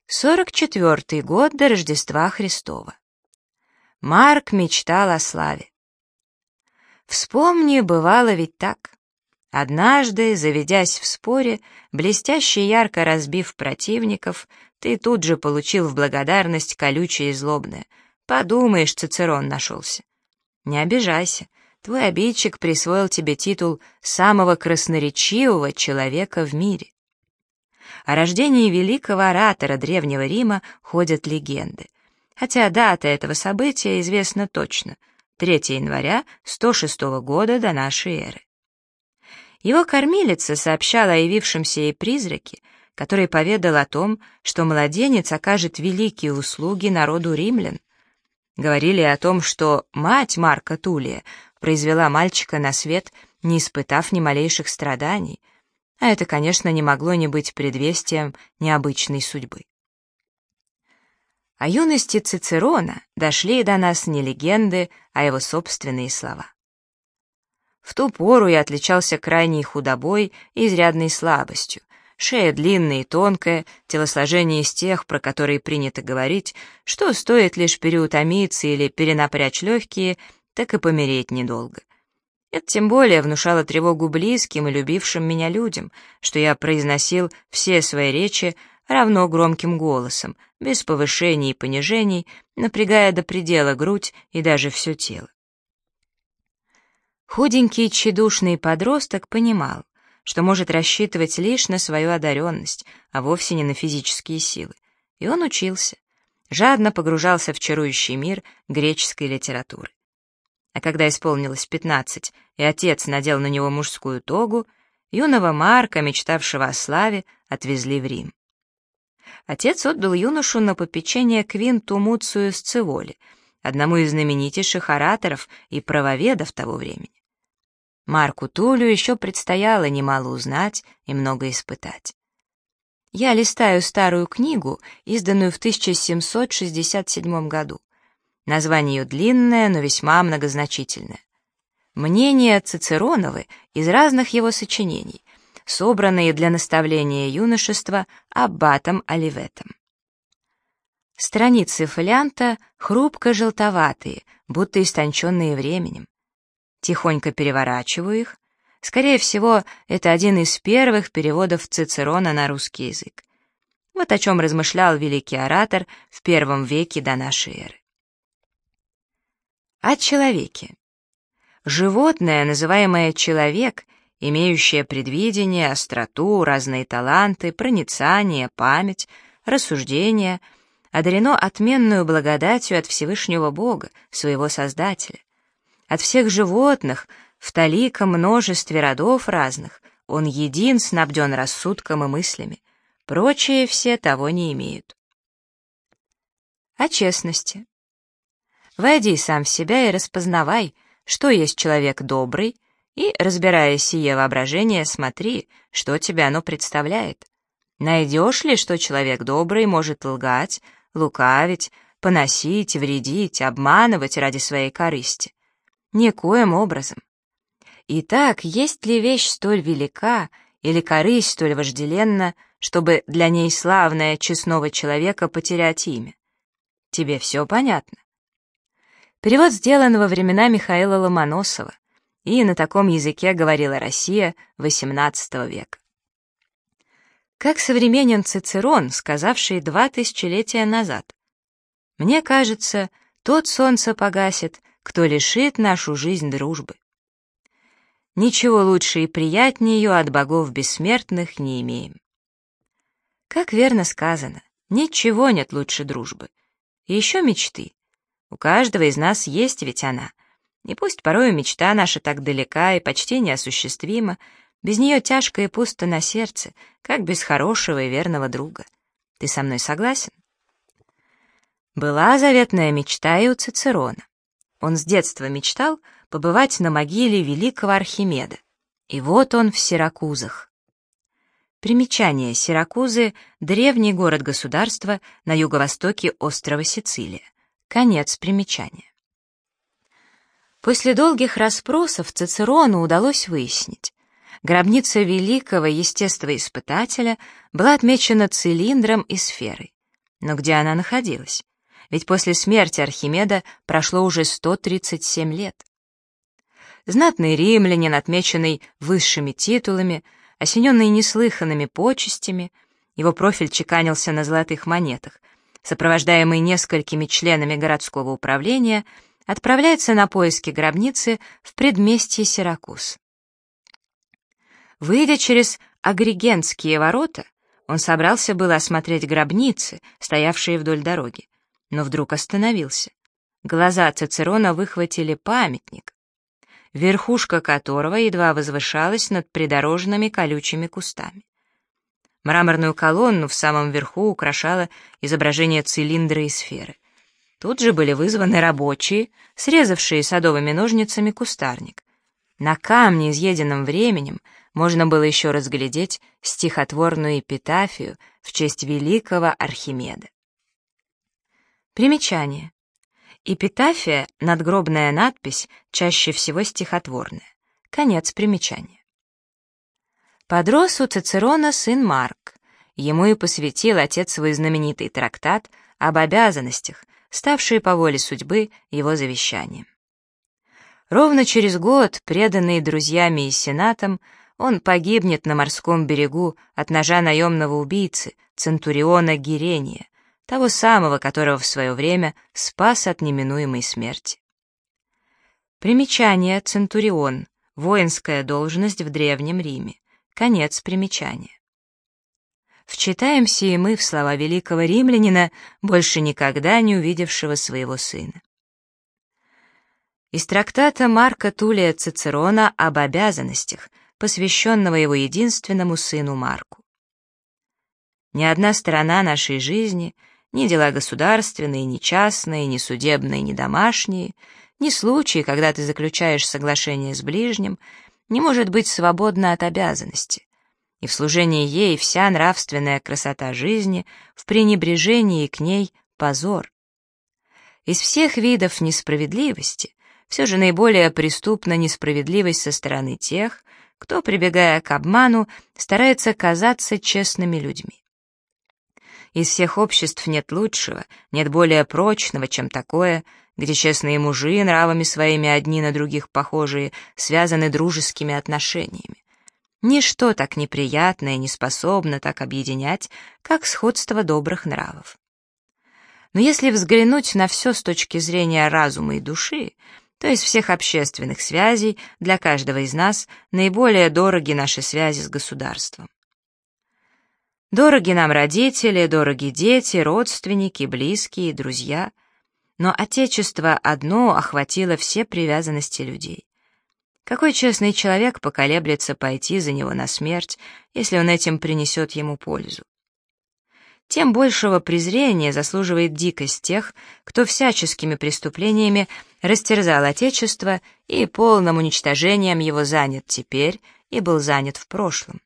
44-й год до Рождества Христова. Марк мечтал о славе. Вспомни, бывало ведь так. Однажды, заведясь в споре, блестяще и ярко разбив противников, ты тут же получил в благодарность колючее и злобное. Подумаешь, Цицерон нашелся. Не обижайся, твой обидчик присвоил тебе титул самого красноречивого человека в мире. О рождении великого оратора Древнего Рима ходят легенды, хотя дата этого события известна точно — 3 января 106 года до нашей эры. Его кормилица сообщала о явившемся ей призраке, который поведал о том, что младенец окажет великие услуги народу римлян. Говорили о том, что мать Марка Тулия произвела мальчика на свет, не испытав ни малейших страданий, а это, конечно, не могло не быть предвестием необычной судьбы. О юности Цицерона дошли до нас не легенды, а его собственные слова. В ту пору я отличался крайней худобой и изрядной слабостью. Шея длинная и тонкая, телосложение из тех, про которые принято говорить, что стоит лишь переутомиться или перенапрячь легкие, так и помереть недолго. Это тем более внушало тревогу близким и любившим меня людям, что я произносил все свои речи равно громким голосом, без повышений и понижений, напрягая до предела грудь и даже все тело. Худенький тщедушный подросток понимал, что может рассчитывать лишь на свою одаренность, а вовсе не на физические силы, и он учился, жадно погружался в чарующий мир греческой литературы. А когда исполнилось 15, и отец надел на него мужскую тогу, юного Марка, мечтавшего о славе, отвезли в Рим. Отец отдал юношу на попечение Квинту Муцию Сцеволе, одному из знаменитейших ораторов и правоведов того времени. Марку Тулию еще предстояло немало узнать и много испытать. Я листаю старую книгу, изданную в 1767 году. Название ее длинное, но весьма многозначительное. Мнения Цицероновы из разных его сочинений, собранные для наставления юношества аббатом Оливетом. Страницы фолианта хрупко-желтоватые, будто истонченные временем. Тихонько переворачиваю их. Скорее всего, это один из первых переводов Цицерона на русский язык. Вот о чем размышлял великий оратор в I веке до нашей эры. О человеке. Животное, называемое человек, имеющее предвидение, остроту, разные таланты, проницание, память, рассуждение, одарено отменную благодатью от Всевышнего Бога, своего Создателя. От всех животных, в толиком множестве родов разных, он един снабден рассудком и мыслями, прочие все того не имеют. О честности. Войди сам в себя и распознавай, что есть человек добрый, и, разбирая сие воображение, смотри, что тебе оно представляет. Найдешь ли, что человек добрый может лгать, лукавить, поносить, вредить, обманывать ради своей корысти? Никоим образом. Итак, есть ли вещь столь велика или корысть столь вожделенна, чтобы для ней славное честного человека потерять имя? Тебе все понятно? Перевод сделан во времена Михаила Ломоносова, и на таком языке говорила Россия XVIII века. Как современен Цицерон, сказавший 2 тысячелетия назад: «Мне кажется, тот солнце погасит, кто лишит нашу жизнь дружбы». Ничего лучше и приятнее ее от богов бессмертных не имеем. Как верно сказано, ничего нет лучше дружбы. И еще мечты. У каждого из нас есть ведь она. И пусть порою мечта наша так далека и почти неосуществима, без нее тяжко и пусто на сердце, как без хорошего и верного друга. Ты со мной согласен? Была заветная мечта и у Цицерона. Он с детства мечтал побывать на могиле великого Архимеда. И вот он в Сиракузах. Примечание: Сиракузы — древний город-государство на юго-востоке острова Сицилия. Конец примечания. После долгих расспросов Цицерону удалось выяснить: гробница великого естествоиспытателя была отмечена цилиндром и сферой. Но где она находилась? Ведь после смерти Архимеда прошло уже 137 лет. Знатный римлянин, отмеченный высшими титулами, осененный неслыханными почестями, его профиль чеканился на золотых монетах, сопровождаемый несколькими членами городского управления, отправляется на поиски гробницы в предместье Сиракуз. Выйдя через Агригентские ворота, он собрался было осмотреть гробницы, стоявшие вдоль дороги, но вдруг остановился. Глаза Цицерона выхватили памятник, верхушка которого едва возвышалась над придорожными колючими кустами. Мраморную колонну в самом верху украшало изображение цилиндра и сферы. Тут же были вызваны рабочие, срезавшие садовыми ножницами кустарник. На камне, изъеденном временем, можно было еще разглядеть стихотворную эпитафию в честь великого Архимеда. Примечание. Эпитафия — надгробная надпись, чаще всего стихотворная. Конец примечания. Подрос у Цицерона сын Марк. Ему и посвятил отец свой знаменитый трактат об обязанностях, ставший по воле судьбы его завещанием. Ровно через год, преданный друзьями и сенатом, он погибнет на морском берегу от ножа наемного убийцы, центуриона Гирения, того самого, которого в свое время спас от неминуемой смерти. Примечание: центурион — воинская должность в Древнем Риме. Конец примечания. Вчитаемся и мы в слова великого римлянина, больше никогда не увидевшего своего сына. Из трактата Марка Тулия Цицерона об обязанностях, посвященного его единственному сыну Марку. Ни одна сторона нашей жизни, ни дела государственные, ни частные, ни судебные, ни домашние, ни случаи, когда ты заключаешь соглашение с ближним, не может быть свободна от обязанности, и в служении ей вся нравственная красота жизни, в пренебрежении к ней позор. Из всех видов несправедливости все же наиболее преступна несправедливость со стороны тех, кто, прибегая к обману, старается казаться честными людьми. Из всех обществ нет лучшего, нет более прочного, чем такое, где честные мужи, нравами своими одни на других похожие, связаны дружескими отношениями. Ничто так неприятное не способно так объединять, как сходство добрых нравов. Но если взглянуть на все с точки зрения разума и души, то из всех общественных связей для каждого из нас наиболее дороги наши связи с государством. Дороги нам родители, дороги дети, родственники, близкие, друзья. Но Отечество одно охватило все привязанности людей. Какой честный человек поколеблется пойти за него на смерть, если он этим принесет ему пользу? Тем большего презрения заслуживает дикость тех, кто всяческими преступлениями растерзал Отечество и полным уничтожением его занят теперь и был занят в прошлом.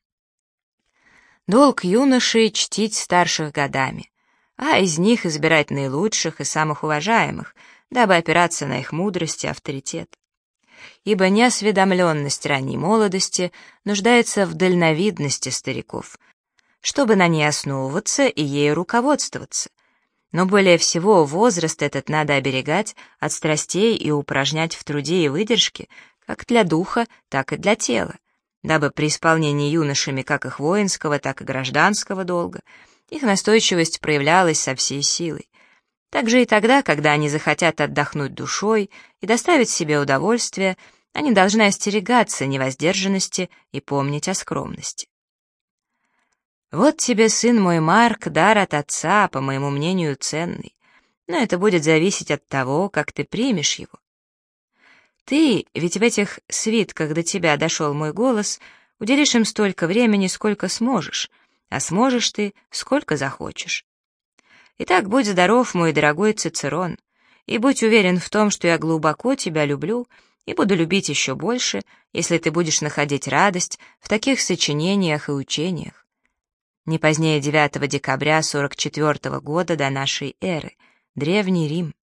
Долг юноши — чтить старших годами, а из них избирать наилучших и самых уважаемых, дабы опираться на их мудрость и авторитет. Ибо неосведомленность ранней молодости нуждается в дальновидности стариков, чтобы на ней основываться и ею руководствоваться. Но более всего возраст этот надо оберегать от страстей и упражнять в труде и выдержке, как для духа, так и для тела, дабы при исполнении юношами как их воинского, так и гражданского долга их настойчивость проявлялась со всей силой. Также и тогда, когда они захотят отдохнуть душой и доставить себе удовольствие, они должны остерегаться невоздержанности и помнить о скромности. Вот тебе, сын мой Марк, дар от отца, по моему мнению, ценный, но это будет зависеть от того, как ты примешь его. Ты, ведь в этих свитках до тебя дошел мой голос, уделишь им столько времени, сколько сможешь, а сможешь ты, сколько захочешь. Итак, будь здоров, мой дорогой Цицерон, и будь уверен в том, что я глубоко тебя люблю и буду любить еще больше, если ты будешь находить радость в таких сочинениях и учениях. Не позднее 9 декабря 44 года до нашей эры, Древний Рим.